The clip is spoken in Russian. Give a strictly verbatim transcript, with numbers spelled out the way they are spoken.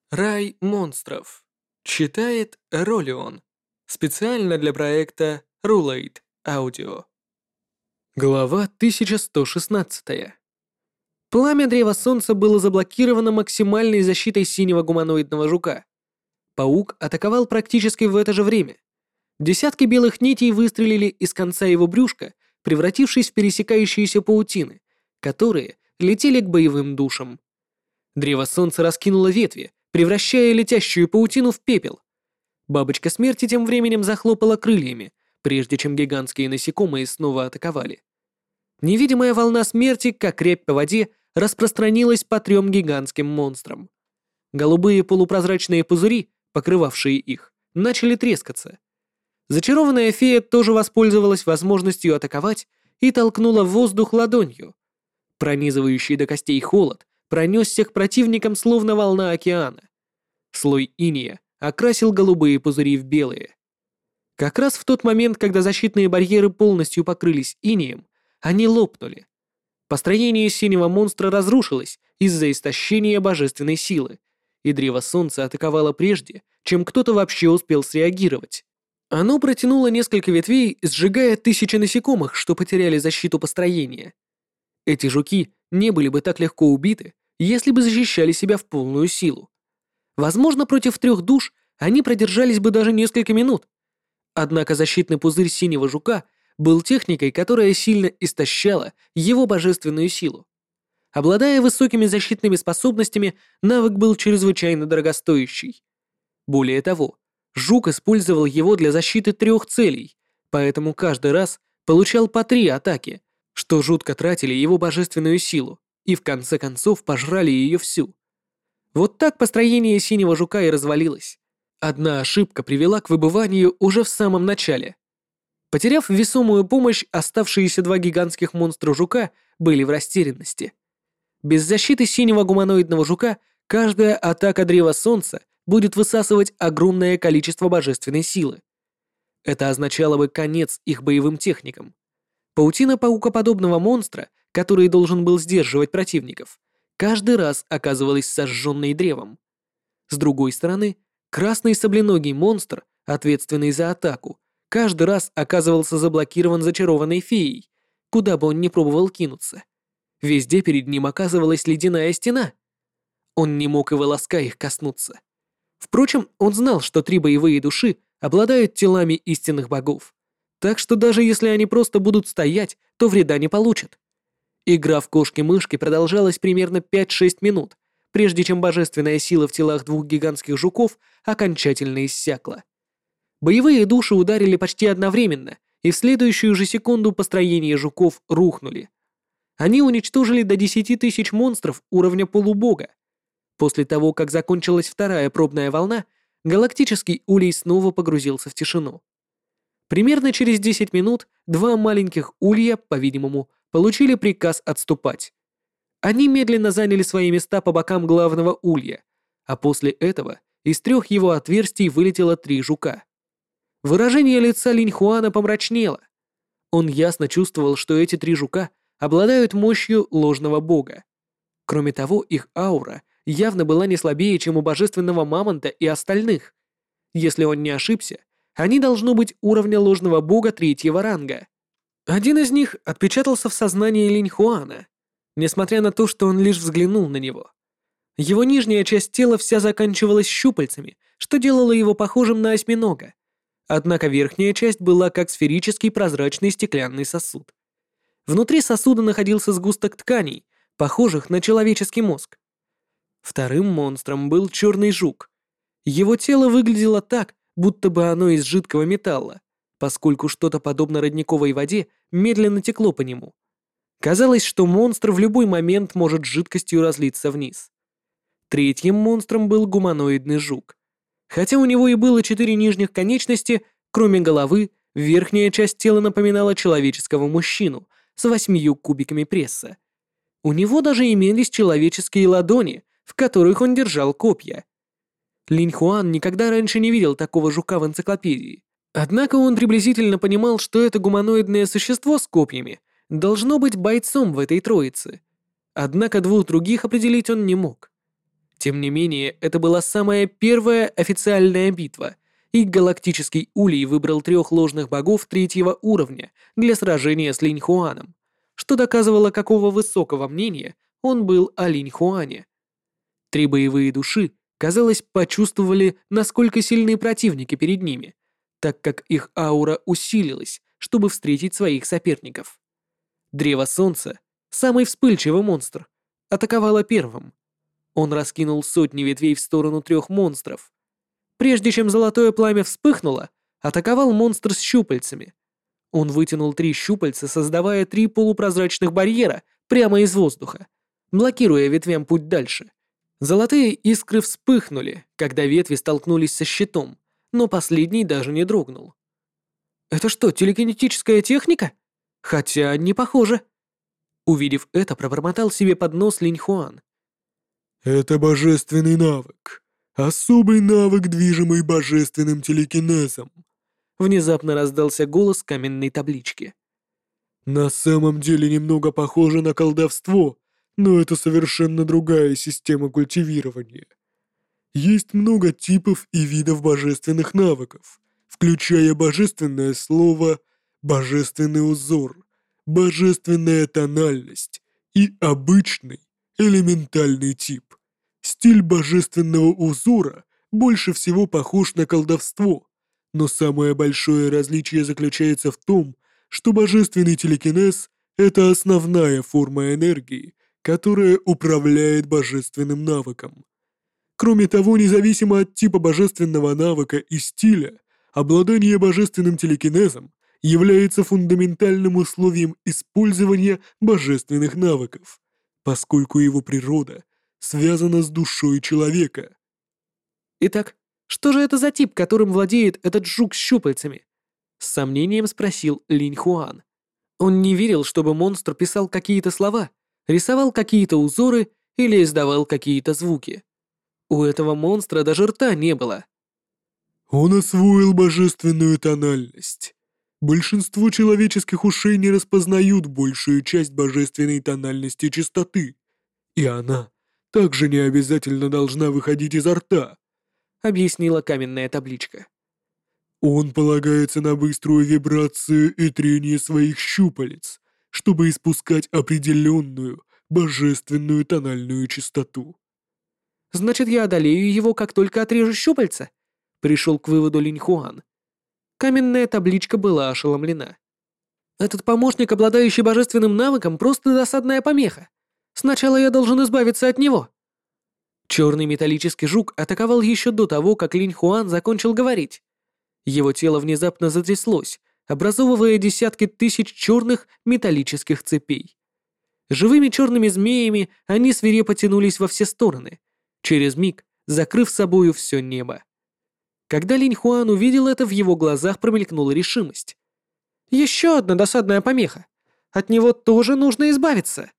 Рай монстров. Читает Ролион. Специально для проекта Rulate Audio. Глава тысяча сто шестнадцать. Пламя Древа Солнца было заблокировано максимальной защитой синего гуманоидного жука. Паук атаковал практически в это же время. Десятки белых нитей выстрелили из конца его брюшка, превратившись в пересекающиеся паутины, которые летели к боевым душам. Древо Солнца раскинуло ветви, превращая летящую паутину в пепел. Бабочка смерти тем временем захлопала крыльями, прежде чем гигантские насекомые снова атаковали. Невидимая волна смерти, как рябь по воде, распространилась по трем гигантским монстрам. Голубые полупрозрачные пузыри, покрывавшие их, начали трескаться. Зачарованная фея тоже воспользовалась возможностью атаковать и толкнула в воздух ладонью. Пронизывающий до костей холод пронесся к противникам словно волна океана. Слой инея окрасил голубые пузыри в белые. Как раз в тот момент, когда защитные барьеры полностью покрылись инеем, они лопнули. Построение синего монстра разрушилось из-за истощения божественной силы, и Древо Солнца атаковало прежде, чем кто-то вообще успел среагировать. Оно протянуло несколько ветвей, сжигая тысячи насекомых, что потеряли защиту построения. Эти жуки не были бы так легко убиты, если бы защищали себя в полную силу. Возможно, против трех душ они продержались бы даже несколько минут. Однако защитный пузырь синего жука был техникой, которая сильно истощала его божественную силу. Обладая высокими защитными способностями, навык был чрезвычайно дорогостоящий. Более того, жук использовал его для защиты трех целей, поэтому каждый раз получал по три атаки, что жутко тратили его божественную силу и в конце концов пожрали ее всю. Вот так построение синего жука и развалилось. Одна ошибка привела к выбыванию уже в самом начале. Потеряв весомую помощь, оставшиеся два гигантских монстра жука были в растерянности. Без защиты синего гуманоидного жука каждая атака Древа Солнца будет высасывать огромное количество божественной силы. Это означало бы конец их боевым техникам. Паутина паукоподобного монстра, который должен был сдерживать противников, каждый раз оказывалась сожженной древом. С другой стороны, красный сабленогий монстр, ответственный за атаку, каждый раз оказывался заблокирован зачарованной феей, куда бы он ни пробовал кинуться. Везде перед ним оказывалась ледяная стена. Он не мог и волоска их коснуться. Впрочем, он знал, что три боевые души обладают телами истинных богов, так что даже если они просто будут стоять, то вреда не получат. Игра в кошки-мышки продолжалась примерно пять-шесть минут, прежде чем божественная сила в телах двух гигантских жуков окончательно иссякла. Боевые души ударили почти одновременно, и в следующую же секунду построения жуков рухнули. Они уничтожили до десяти тысяч монстров уровня полубога. После того, как закончилась вторая пробная волна, галактический улей снова погрузился в тишину. Примерно через десять минут два маленьких улья, по-видимому, получили приказ отступать. Они медленно заняли свои места по бокам главного улья, а после этого из трех его отверстий вылетело три жука. Выражение лица Линьхуана помрачнело. Он ясно чувствовал, что эти три жука обладают мощью ложного бога. Кроме того, их аура явно была не слабее, чем у божественного мамонта и остальных. Если он не ошибся, они должны быть уровня ложного бога третьего ранга. Один из них отпечатался в сознании Линьхуана, несмотря на то, что он лишь взглянул на него. Его нижняя часть тела вся заканчивалась щупальцами, что делало его похожим на осьминога. Однако верхняя часть была как сферический прозрачный стеклянный сосуд. Внутри сосуда находился сгусток тканей, похожих на человеческий мозг. Вторым монстром был черный жук. Его тело выглядело так, будто бы оно из жидкого металла, поскольку что-то подобно родниковой воде медленно текло по нему. Казалось, что монстр в любой момент может жидкостью разлиться вниз. Третьим монстром был гуманоидный жук. Хотя у него и было четыре нижних конечности, кроме головы, верхняя часть тела напоминала человеческого мужчину с восьмию кубиками пресса. У него даже имелись человеческие ладони, в которых он держал копья. Линьхуан никогда раньше не видел такого жука в энциклопедии. Однако он приблизительно понимал, что это гуманоидное существо с копьями должно быть бойцом в этой троице. Однако двух других определить он не мог. Тем не менее, это была самая первая официальная битва, и Галактический Улей выбрал трех ложных богов третьего уровня для сражения с Линь Хуаном, что доказывало, какого высокого мнения он был о Линь Хуане. Три боевые души, казалось, почувствовали, насколько сильны противники перед ними, так как их аура усилилась, чтобы встретить своих соперников. Древо Солнца, самый вспыльчивый монстр, атаковало первым. Он раскинул сотни ветвей в сторону трех монстров. Прежде чем золотое пламя вспыхнуло, атаковал монстр с щупальцами. Он вытянул три щупальца, создавая три полупрозрачных барьера прямо из воздуха, блокируя ветвям путь дальше. Золотые искры вспыхнули, когда ветви столкнулись со щитом, но последний даже не дрогнул. «Это что, телекинетическая техника? Хотя не похоже». Увидев это, пробормотал себе под нос Линь Хуан. Это божественный навык. Особый навык, движимый божественным телекинезом. Внезапно раздался голос каменной таблички. На самом деле немного похоже на колдовство, но это совершенно другая система культивирования. Есть много типов и видов божественных навыков, включая божественное слово, божественный узор, божественная тональность и обычный элементальный тип. Стиль божественного узора больше всего похож на колдовство, но самое большое различие заключается в том, что божественный телекинез — это основная форма энергии, которая управляет божественным навыком. Кроме того, независимо от типа божественного навыка и стиля, обладание божественным телекинезом является фундаментальным условием использования божественных навыков, поскольку его природа связана с душой человека. «Итак, что же это за тип, которым владеет этот жук с щупальцами?» С сомнением спросил Линь Хуан. Он не верил, чтобы монстр писал какие-то слова, рисовал какие-то узоры или издавал какие-то звуки. У этого монстра даже рта не было. Он освоил божественную тональность. Большинство человеческих ушей не распознают большую часть божественной тональности частоты, и она также не обязательно должна выходить изо рта, Объяснила каменная табличка. Он полагается на быструю вибрацию и трение своих щупалец, чтобы испускать определенную божественную тональную частоту. Значит, я одолею его, как только отрежу щупальца? Пришел к выводу Линь Хуан. Каменная табличка была ошеломлена. Этот помощник, обладающий божественным навыком, просто досадная помеха. Сначала я должен избавиться от него. Черный металлический жук атаковал еще до того, как Линь Хуан закончил говорить. Его тело внезапно затряслось, образовывая десятки тысяч черных металлических цепей. Живыми черными змеями они свирепо тянулись во все стороны, через миг закрыв собою все небо. Когда Линь Хуан увидел это, в его глазах промелькнула решимость. «Еще одна досадная помеха. От него тоже нужно избавиться».